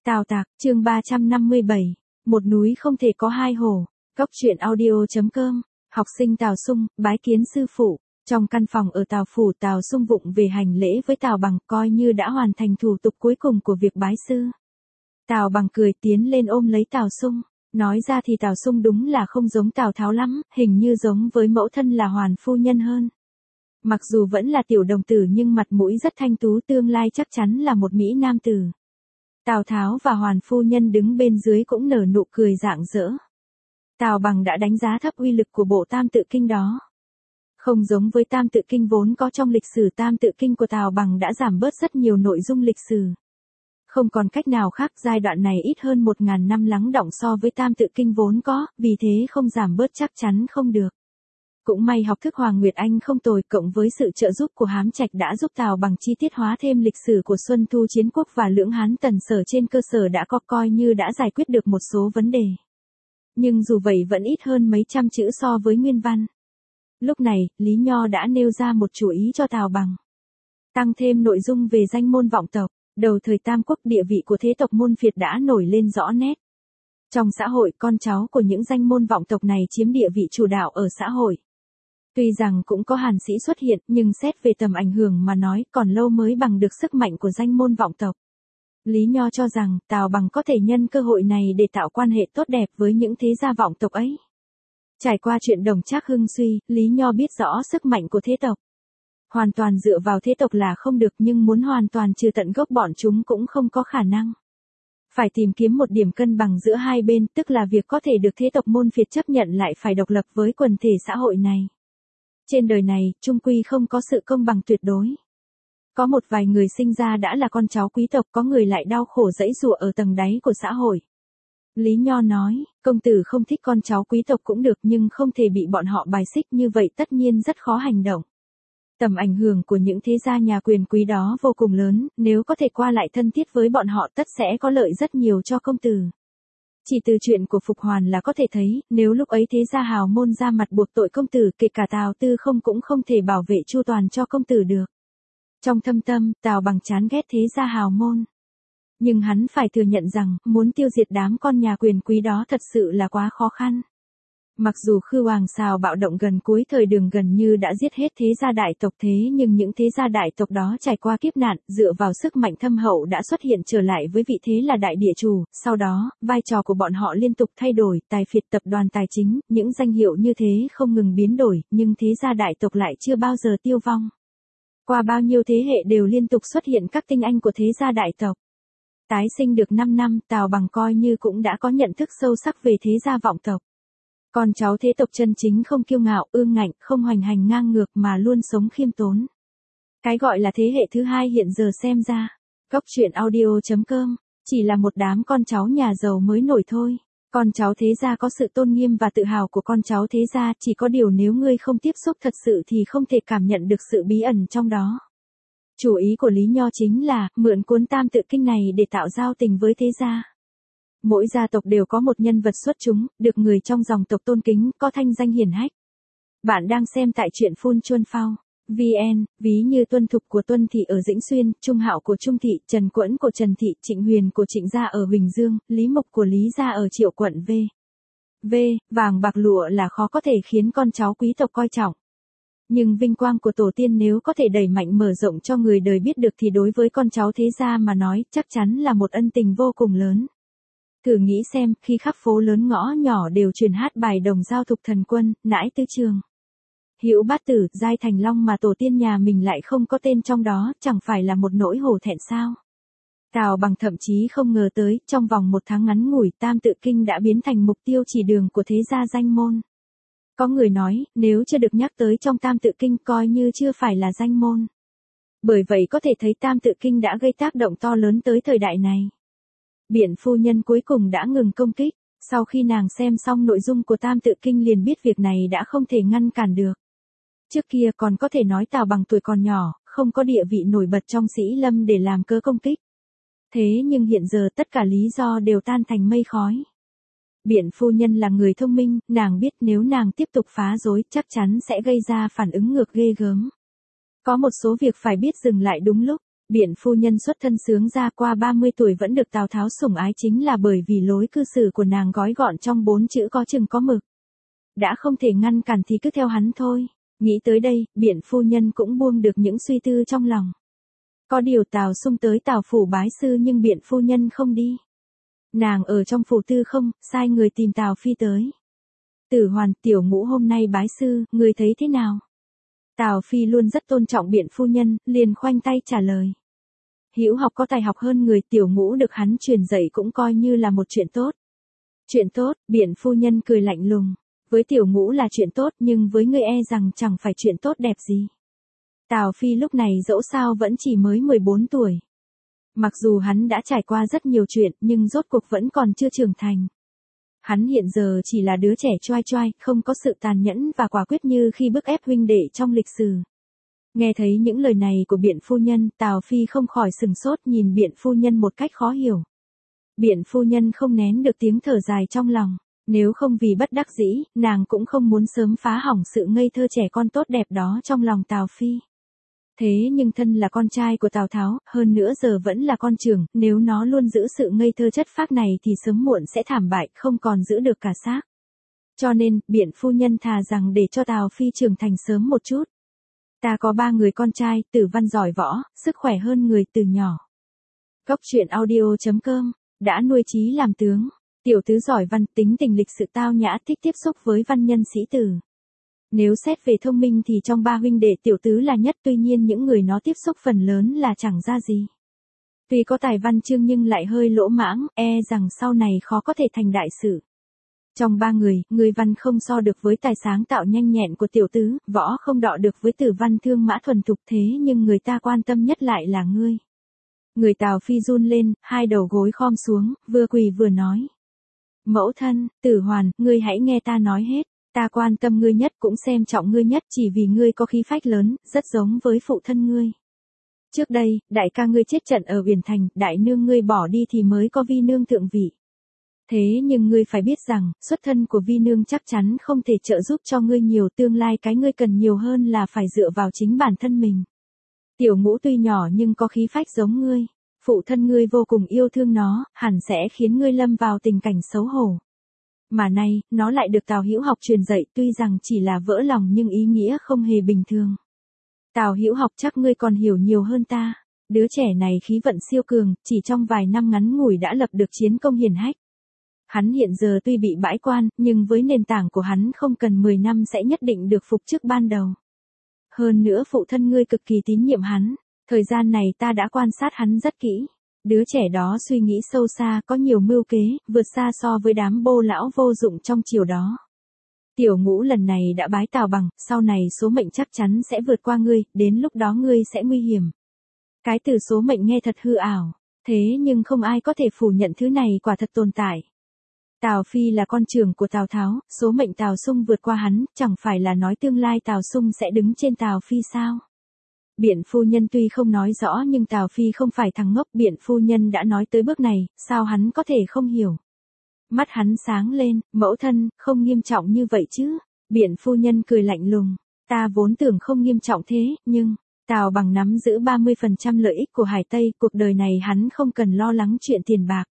Tào Tạc, chương 357, một núi không thể có hai hồ. Góc truyện audio.com, học sinh Tào Sung, bái kiến sư phụ. Trong căn phòng ở Tào Phủ, Tào Sung vụng về hành lễ với Tào Bằng, coi như đã hoàn thành thủ tục cuối cùng của việc bái sư. Tào Bằng cười tiến lên ôm lấy Tào Sung, nói ra thì Tào Sung đúng là không giống Tào Tháo lắm, hình như giống với mẫu thân là Hoàn phu nhân hơn. Mặc dù vẫn là tiểu đồng tử nhưng mặt mũi rất thanh tú, tương lai chắc chắn là một mỹ nam tử. Tào Tháo và Hoàn phu nhân đứng bên dưới cũng nở nụ cười rạng rỡ. Tào Bằng đã đánh giá thấp uy lực của bộ Tam Tự Kinh đó. Không giống với Tam Tự Kinh vốn có trong lịch sử, Tam Tự Kinh của Tào Bằng đã giảm bớt rất nhiều nội dung lịch sử. Không còn cách nào khác, giai đoạn này ít hơn 1000 năm lắng đọng so với Tam Tự Kinh vốn có, vì thế không giảm bớt chắc chắn không được. Cũng may học thức Hoàng Nguyệt Anh không tồi, cộng với sự trợ giúp của Hám Trạch đã giúp Tào Bằng chi tiết hóa thêm lịch sử của Xuân Thu Chiến Quốc và Lưỡng Hán Tần Sở, trên cơ sở đã có coi như đã giải quyết được một số vấn đề. Nhưng dù vậy vẫn ít hơn mấy trăm chữ so với nguyên văn. Lúc này, Lý Nho đã nêu ra một chủ ý cho Tào Bằng. Tăng thêm nội dung về danh môn vọng tộc. Đầu thời Tam Quốc, địa vị của thế tộc môn phiệt đã nổi lên rõ nét. Trong xã hội, con cháu của những danh môn vọng tộc này chiếm địa vị chủ đạo ở xã hội. Tuy rằng cũng có hàn sĩ xuất hiện, nhưng xét về tầm ảnh hưởng mà nói, còn lâu mới bằng được sức mạnh của danh môn vọng tộc. Lý Nho cho rằng, Tào Bằng có thể nhân cơ hội này để tạo quan hệ tốt đẹp với những thế gia vọng tộc ấy. Trải qua chuyện Đồng Trác hưng suy, Lý Nho biết rõ sức mạnh của thế tộc. Hoàn toàn dựa vào thế tộc là không được, nhưng muốn hoàn toàn trừ tận gốc bọn chúng cũng không có khả năng. Phải tìm kiếm một điểm cân bằng giữa hai bên, tức là việc có thể được thế tộc môn phiệt chấp nhận lại phải độc lập với quần thể xã hội này. Trên đời này, chung quy không có sự công bằng tuyệt đối. Có một vài người sinh ra đã là con cháu quý tộc, có người lại đau khổ giãy giụa ở tầng đáy của xã hội. Lý Nho nói, công tử không thích con cháu quý tộc cũng được, nhưng không thể bị bọn họ bài xích, như vậy tất nhiên rất khó hành động. Tầm ảnh hưởng của những thế gia nhà quyền quý đó vô cùng lớn, nếu có thể qua lại thân thiết với bọn họ tất sẽ có lợi rất nhiều cho công tử. Chỉ từ chuyện của Phục Hoàn là có thể thấy, nếu lúc ấy thế gia hào môn ra mặt buộc tội công tử, kể cả Tào Tư Không cũng không thể bảo vệ chu toàn cho công tử được. Trong thâm tâm, Tào Bằng chán ghét thế gia hào môn. Nhưng hắn phải thừa nhận rằng, muốn tiêu diệt đám con nhà quyền quý đó thật sự là quá khó khăn. Mặc dù Khư Hoàng Sào bạo động gần cuối thời Đường gần như đã giết hết thế gia đại tộc, thế nhưng những thế gia đại tộc đó trải qua kiếp nạn, dựa vào sức mạnh thâm hậu đã xuất hiện trở lại với vị thế là đại địa chủ. Sau đó, vai trò của bọn họ liên tục thay đổi, tài phiệt, tập đoàn tài chính, những danh hiệu như thế không ngừng biến đổi, nhưng thế gia đại tộc lại chưa bao giờ tiêu vong. Qua bao nhiêu thế hệ đều liên tục xuất hiện các tinh anh của thế gia đại tộc. Tái sinh được 5 năm, Tào Bằng coi như cũng đã có nhận thức sâu sắc về thế gia vọng tộc. Con cháu thế tộc chân chính không kiêu ngạo, ương ngạnh, không hoành hành ngang ngược mà luôn sống khiêm tốn. Cái gọi là thế hệ thứ hai hiện giờ xem ra, góc truyện audio.com, chỉ là một đám con cháu nhà giàu mới nổi thôi. Con cháu thế gia có sự tôn nghiêm và tự hào của con cháu thế gia, chỉ có điều nếu ngươi không tiếp xúc thật sự thì không thể cảm nhận được sự bí ẩn trong đó. Chủ ý của Lý Nho chính là, mượn cuốn Tam Tự Kinh này để tạo giao tình với thế gia. Mỗi gia tộc đều có một nhân vật xuất chúng, được người trong dòng tộc tôn kính, có thanh danh hiển hách. Bạn đang xem tại truyện Phun Chuân Phao VN, ví như Tuân Thục của Tuân Thị ở Dĩnh Xuyên, Trung Hạo của Trung Thị, Trần Quẫn của Trần Thị, Trịnh Huyền của Trịnh gia ở Huỳnh Dương, Lý Mục của Lý gia ở Triệu quận V. Vàng bạc lụa là khó có thể khiến con cháu quý tộc coi trọng. Nhưng vinh quang của tổ tiên nếu có thể đẩy mạnh mở rộng cho người đời biết được thì đối với con cháu thế gia mà nói, chắc chắn là một ân tình vô cùng lớn. Thử nghĩ xem, khi khắp phố lớn ngõ nhỏ đều truyền hát bài Đồng Giao Thục Thần Quân, Nãi Tư Trường, Hữu Bát Tử, Giai Thành Long mà tổ tiên nhà mình lại không có tên trong đó, chẳng phải là một nỗi hổ thẹn sao? Tào Bằng thậm chí không ngờ tới, trong vòng 1 tháng ngắn ngủi, Tam Tự Kinh đã biến thành mục tiêu chỉ đường của thế gia danh môn. Có người nói, nếu chưa được nhắc tới trong Tam Tự Kinh coi như chưa phải là danh môn. Bởi vậy có thể thấy Tam Tự Kinh đã gây tác động to lớn tới thời đại này. Biện phu nhân cuối cùng đã ngừng công kích, sau khi nàng xem xong nội dung của Tam Tự Kinh liền biết việc này đã không thể ngăn cản được. Trước kia còn có thể nói Tào Bằng tuổi còn nhỏ, không có địa vị nổi bật trong sĩ lâm để làm cớ công kích. Thế nhưng hiện giờ tất cả lý do đều tan thành mây khói. Biện phu nhân là người thông minh, nàng biết nếu nàng tiếp tục phá rối chắc chắn sẽ gây ra phản ứng ngược ghê gớm. Có một số việc phải biết dừng lại đúng lúc. Biện phu nhân xuất thân sướng ra qua 30 tuổi vẫn được Tào Tháo sủng ái chính là bởi vì lối cư xử của nàng gói gọn trong 4 chữ có chừng có mực. Đã không thể ngăn cản thì cứ theo hắn thôi. Nghĩ tới đây, biện phu nhân cũng buông được những suy tư trong lòng. Có điều Tào Sung tới Tào phủ bái sư nhưng biện phu nhân không đi. Nàng ở trong phủ tư không, sai người tìm Tào Phi tới. Tử Hoàn, tiểu ngũ hôm nay bái sư, người thấy thế nào? Tào Phi luôn rất tôn trọng biện phu nhân, liền khoanh tay trả lời. Hữu học có tài học hơn người, tiểu ngũ được hắn truyền dạy cũng coi như là một chuyện tốt. Chuyện tốt, biện phu nhân cười lạnh lùng. Với tiểu ngũ là chuyện tốt nhưng với ngươi e rằng chẳng phải chuyện tốt đẹp gì. Tào Phi lúc này dẫu sao vẫn chỉ mới 14 tuổi. Mặc dù hắn đã trải qua rất nhiều chuyện nhưng rốt cuộc vẫn còn chưa trưởng thành. Hắn hiện giờ chỉ là đứa trẻ choai choai, không có sự tàn nhẫn và quả quyết như khi bức ép huynh đệ trong lịch sử. Nghe thấy những lời này của biện phu nhân, Tào Phi không khỏi sừng sốt nhìn biện phu nhân một cách khó hiểu. Biện phu nhân không nén được tiếng thở dài trong lòng. Nếu không vì bất đắc dĩ, nàng cũng không muốn sớm phá hỏng sự ngây thơ trẻ con tốt đẹp đó trong lòng Tào Phi. Thế nhưng thân là con trai của Tào Tháo, hơn nữa giờ vẫn là con trưởng, nếu nó luôn giữ sự ngây thơ chất phác này thì sớm muộn sẽ thảm bại, không còn giữ được cả xác. Cho nên, biện phu nhân thà rằng để cho Tào Phi trưởng thành sớm một chút. Ta có 3 người con trai, Tử Văn giỏi võ, sức khỏe hơn người từ nhỏ. Góc truyện audio.com, đã nuôi chí làm tướng. Tiểu tứ giỏi văn, tính tình lịch sự tao nhã, thích tiếp xúc với văn nhân sĩ tử. Nếu xét về thông minh thì trong 3 huynh đệ tiểu tứ là nhất, tuy nhiên những người nó tiếp xúc phần lớn là chẳng ra gì. Tuy có tài văn chương nhưng lại hơi lỗ mãng, e rằng sau này khó có thể thành đại sự. Trong 3 người văn không so được với tài sáng tạo nhanh nhẹn của tiểu tứ, võ không đọ được với Tử Văn thương mã thuần thục, thế nhưng người ta quan tâm nhất lại là ngươi. Người Tào Phi run lên, 2 đầu gối khom xuống, vừa quỳ vừa nói. Mẫu thân, Tử Hoàn, ngươi hãy nghe ta nói hết, ta quan tâm ngươi nhất cũng xem trọng ngươi nhất chỉ vì ngươi có khí phách lớn, rất giống với phụ thân ngươi. Trước đây, đại ca ngươi chết trận ở Uyển Thành, đại nương ngươi bỏ đi thì mới có Vi nương thượng vị. Thế nhưng ngươi phải biết rằng, xuất thân của Vi nương chắc chắn không thể trợ giúp cho ngươi nhiều, tương lai cái ngươi cần nhiều hơn là phải dựa vào chính bản thân mình. Tiểu ngũ tuy nhỏ nhưng có khí phách giống ngươi. Phụ thân ngươi vô cùng yêu thương nó, hẳn sẽ khiến ngươi lâm vào tình cảnh xấu hổ. Mà nay, nó lại được Tào Hữu Học truyền dạy, tuy rằng chỉ là vỡ lòng nhưng ý nghĩa không hề bình thường. Tào Hữu Học chắc ngươi còn hiểu nhiều hơn ta. Đứa trẻ này khí vận siêu cường, chỉ trong vài năm ngắn ngủi đã lập được chiến công hiển hách. Hắn hiện giờ tuy bị bãi quan, nhưng với nền tảng của hắn không cần 10 năm sẽ nhất định được phục chức ban đầu. Hơn nữa phụ thân ngươi cực kỳ tín nhiệm hắn. Thời gian này ta đã quan sát hắn rất kỹ. Đứa trẻ đó suy nghĩ sâu xa, có nhiều mưu kế, vượt xa so với đám bô lão vô dụng trong triều đó. Tiểu ngũ lần này đã bái Tào Bằng, sau này số mệnh chắc chắn sẽ vượt qua ngươi, đến lúc đó ngươi sẽ nguy hiểm. Cái từ số mệnh nghe thật hư ảo, thế nhưng không ai có thể phủ nhận thứ này quả thật tồn tại. Tào Phi là con trưởng của Tào Tháo, số mệnh Tào Sung vượt qua hắn, chẳng phải là nói tương lai Tào Sung sẽ đứng trên Tào Phi sao? Biện phu nhân tuy không nói rõ nhưng Tào Phi không phải thằng ngốc, biện phu nhân đã nói tới bước này, sao hắn có thể không hiểu. Mắt hắn sáng lên, mẫu thân, không nghiêm trọng như vậy chứ. Biện phu nhân cười lạnh lùng, ta vốn tưởng không nghiêm trọng thế, nhưng, Tào Bằng nắm giữ 30% lợi ích của Hải Tây, cuộc đời này hắn không cần lo lắng chuyện tiền bạc.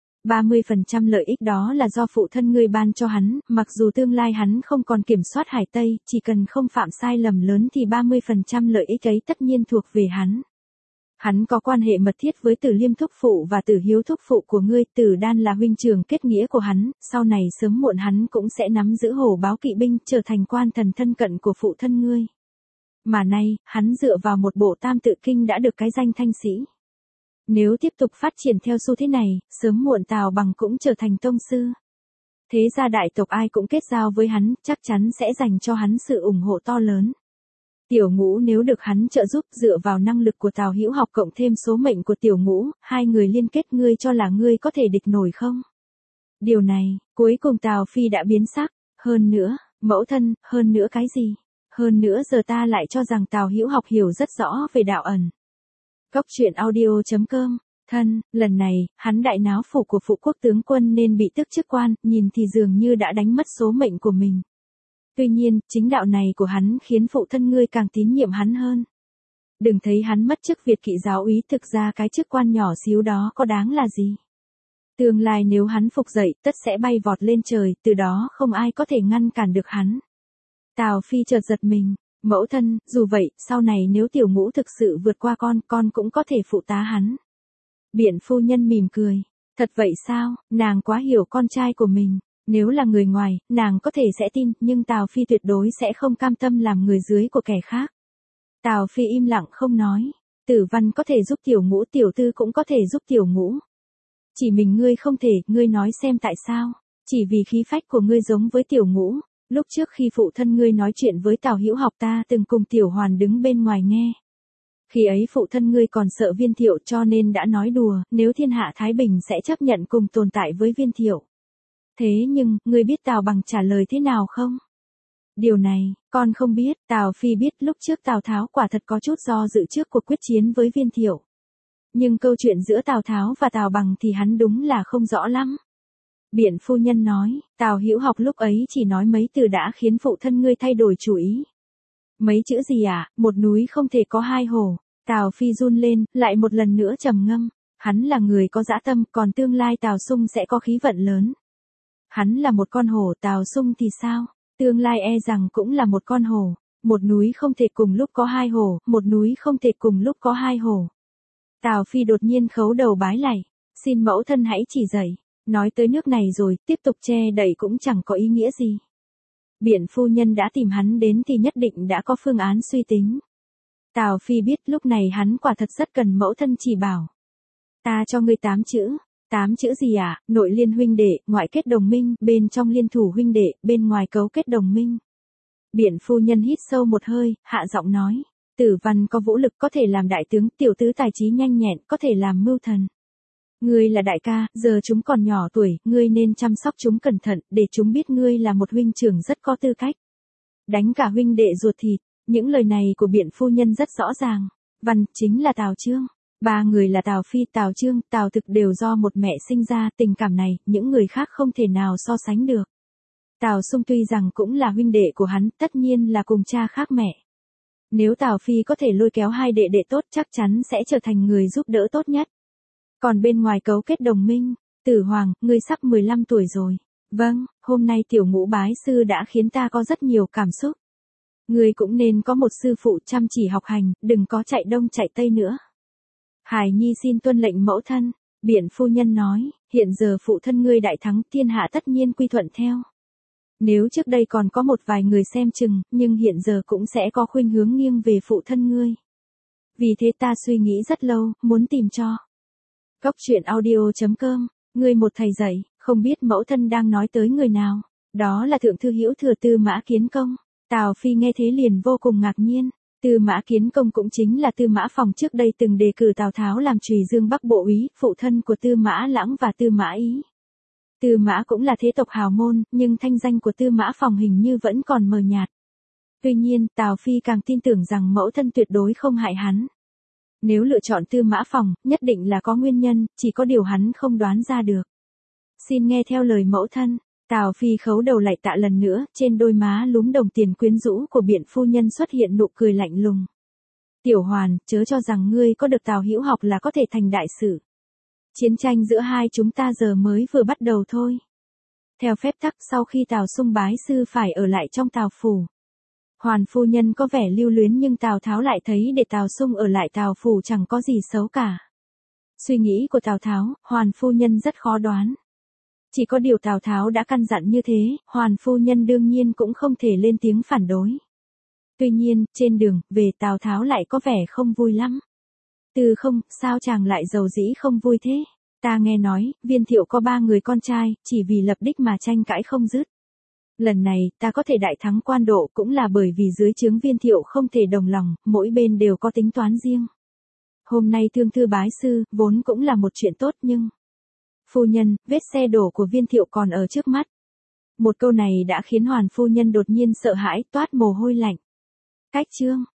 30% lợi ích đó là do phụ thân ngươi ban cho hắn, mặc dù tương lai hắn không còn kiểm soát Hải Tây, chỉ cần không phạm sai lầm lớn thì 30% lợi ích ấy tất nhiên thuộc về hắn. Hắn có quan hệ mật thiết với Tử Liêm thúc phụ và Tử Hiếu thúc phụ của ngươi, Tử Đan là huynh trưởng kết nghĩa của hắn, sau này sớm muộn hắn cũng sẽ nắm giữ hổ báo kỵ binh, trở thành quan thần thân cận của phụ thân ngươi. Mà nay, hắn dựa vào một bộ tam tự kinh đã được cái danh thanh sĩ. Nếu tiếp tục phát triển theo xu thế này, sớm muộn Tào Bằng cũng trở thành tông sư. Thế gia đại tộc ai cũng kết giao với hắn, chắc chắn sẽ dành cho hắn sự ủng hộ to lớn. Tiểu ngũ nếu được hắn trợ giúp dựa vào năng lực của Tào Hữu Học cộng thêm số mệnh của tiểu ngũ, 2 người liên kết, ngươi cho là ngươi có thể địch nổi không? Điều này, cuối cùng Tào Phi đã biến sắc, hơn nữa, mẫu thân, hơn nữa cái gì? Hơn nữa giờ ta lại cho rằng Tào Hữu Học hiểu rất rõ về đạo ẩn. Góc truyện audio.com, thân, lần này, hắn đại náo phủ của phụ quốc tướng quân nên bị tước chức quan, nhìn thì dường như đã đánh mất số mệnh của mình. Tuy nhiên, chính đạo này của hắn khiến phụ thân ngươi càng tín nhiệm hắn hơn. Đừng thấy hắn mất chức Việt kỵ giáo úy, thực ra cái chức quan nhỏ xíu đó có đáng là gì. Tương lai nếu hắn phục dậy, tất sẽ bay vọt lên trời, từ đó không ai có thể ngăn cản được hắn. Tào Phi chợt giật mình, mẫu thân, dù vậy, sau này nếu Tiểu Ngũ thực sự vượt qua con cũng có thể phụ tá hắn. Biện phu nhân mỉm cười, thật vậy sao, nàng quá hiểu con trai của mình, nếu là người ngoài, nàng có thể sẽ tin, nhưng Tào Phi tuyệt đối sẽ không cam tâm làm người dưới của kẻ khác. Tào Phi im lặng không nói, Tử Văn có thể giúp Tiểu Ngũ, Tiểu Tư cũng có thể giúp Tiểu Ngũ. Chỉ mình ngươi không thể, ngươi nói xem tại sao, chỉ vì khí phách của ngươi giống với Tiểu Ngũ. Lúc trước khi phụ thân ngươi nói chuyện với Tào Hữu Học, ta từng cùng Tiểu Hoàn đứng bên ngoài nghe. Khi ấy phụ thân ngươi còn sợ Viên Thiệu, cho nên đã nói đùa, nếu thiên hạ thái bình sẽ chấp nhận cùng tồn tại với Viên Thiệu. Thế nhưng, ngươi biết Tào Bằng trả lời thế nào không? Điều này, con không biết. Tào Phi biết lúc trước Tào Tháo quả thật có chút do dự trước cuộc quyết chiến với Viên Thiệu. Nhưng câu chuyện giữa Tào Tháo và Tào Bằng thì hắn đúng là không rõ lắm. Biện phu nhân nói, Tào Hữu Học lúc ấy chỉ nói mấy từ đã khiến phụ thân ngươi thay đổi chủ ý. Mấy chữ gì à, một núi không thể có hai hổ. Tào Phi run lên, lại một lần nữa trầm ngâm. Hắn là người có dã tâm, còn tương lai Tào Sung sẽ có khí vận lớn. Hắn là một con hổ, Tào Sung thì sao? Tương lai e rằng cũng là một con hổ. Một núi không thể cùng lúc có hai hổ, một núi không thể cùng lúc có hai hổ. Tào Phi đột nhiên khấu đầu bái lạy, xin mẫu thân hãy chỉ dạy. Nói tới nước này rồi, tiếp tục che đậy cũng chẳng có ý nghĩa gì. Biện phu nhân đã tìm hắn đến thì nhất định đã có phương án suy tính. Tào Phi biết lúc này hắn quả thật rất cần mẫu thân chỉ bảo. Ta cho ngươi 8 chữ. 8 chữ gì à? Nội liên huynh đệ, ngoại kết đồng minh, bên trong liên thủ huynh đệ, bên ngoài cấu kết đồng minh. Biện phu nhân hít sâu một hơi, hạ giọng nói. Tử Văn có vũ lực có thể làm đại tướng, Tiểu Tứ tài trí nhanh nhẹn có thể làm mưu thần. Ngươi là đại ca, giờ chúng còn nhỏ tuổi, ngươi nên chăm sóc chúng cẩn thận, để chúng biết ngươi là một huynh trưởng rất có tư cách. Đánh cả huynh đệ ruột thịt, những lời này của biện phu nhân rất rõ ràng. Văn chính là Tào Chương. Ba người là Tào Phi, Tào Chương, Tào Thực đều do một mẹ sinh ra, tình cảm này, những người khác không thể nào so sánh được. Tào Sung tuy rằng cũng là huynh đệ của hắn, tất nhiên là cùng cha khác mẹ. Nếu Tào Phi có thể lôi kéo hai đệ đệ tốt chắc chắn sẽ trở thành người giúp đỡ tốt nhất. Còn bên ngoài cấu kết đồng minh, Tử Hoàng, ngươi sắp 15 tuổi rồi. Vâng, hôm nay Tiểu Ngũ bái sư đã khiến ta có rất nhiều cảm xúc. Ngươi cũng nên có một sư phụ chăm chỉ học hành, đừng có chạy đông chạy tây nữa. Hải Nhi xin tuân lệnh mẫu thân. Biện phu nhân nói, hiện giờ phụ thân ngươi đại thắng, thiên hạ tất nhiên quy thuận theo. Nếu trước đây còn có một vài người xem chừng, nhưng hiện giờ cũng sẽ có khuynh hướng nghiêng về phụ thân ngươi. Vì thế ta suy nghĩ rất lâu, muốn tìm cho. Góc truyện audio.com, ngươi một thầy dạy, không biết mẫu thân đang nói tới người nào. Đó là thượng thư hữu thừa Tư Mã Kiến Công. Tào Phi nghe thế liền vô cùng ngạc nhiên. Tư Mã Kiến Công cũng chính là Tư Mã Phòng trước đây từng đề cử Tào Tháo làm Trùy Dương Bắc Bộ úy, phụ thân của Tư Mã Lãng và Tư Mã Ý. Tư Mã cũng là thế tộc hào môn, nhưng thanh danh của Tư Mã Phòng hình như vẫn còn mờ nhạt. Tuy nhiên, Tào Phi càng tin tưởng rằng mẫu thân tuyệt đối không hại hắn. Nếu lựa chọn Tư Mã Phòng, nhất định là có nguyên nhân, chỉ có điều hắn không đoán ra được. Xin nghe theo lời mẫu thân. Tào Phi khấu đầu lạy tạ lần nữa, trên đôi má lúm đồng tiền quyến rũ của biện phu nhân xuất hiện nụ cười lạnh lùng. Tiểu Hoàn, chớ cho rằng ngươi có được Tào Hữu Học là có thể thành đại sự. Chiến tranh giữa hai chúng ta giờ mới vừa bắt đầu thôi. Theo phép tắc sau khi Tào Sung bái sư phải ở lại trong Tào phủ. Hoàn phu nhân có vẻ lưu luyến nhưng Tào Tháo lại thấy để Tào Sung ở lại Tào phủ chẳng có gì xấu cả. Suy nghĩ của Tào Tháo, Hoàn phu nhân rất khó đoán. Chỉ có điều Tào Tháo đã căn dặn như thế, Hoàn phu nhân đương nhiên cũng không thể lên tiếng phản đối. Tuy nhiên, trên đường, về Tào Tháo lại có vẻ không vui lắm. Từ không, sao chàng lại giàu dĩ không vui thế? Ta nghe nói, Viên Thiệu có 3 người con trai, chỉ vì lập đích mà tranh cãi không dứt. Lần này, ta có thể đại thắng Quan Độ cũng là bởi vì dưới trướng Viên Thiệu không thể đồng lòng, mỗi bên đều có tính toán riêng. Hôm nay thương thư bái sư, vốn cũng là một chuyện tốt nhưng... Phu nhân, vết xe đổ của Viên Thiệu còn ở trước mắt. Một câu này đã khiến Hoàn phu nhân đột nhiên sợ hãi, toát mồ hôi lạnh. Cách chương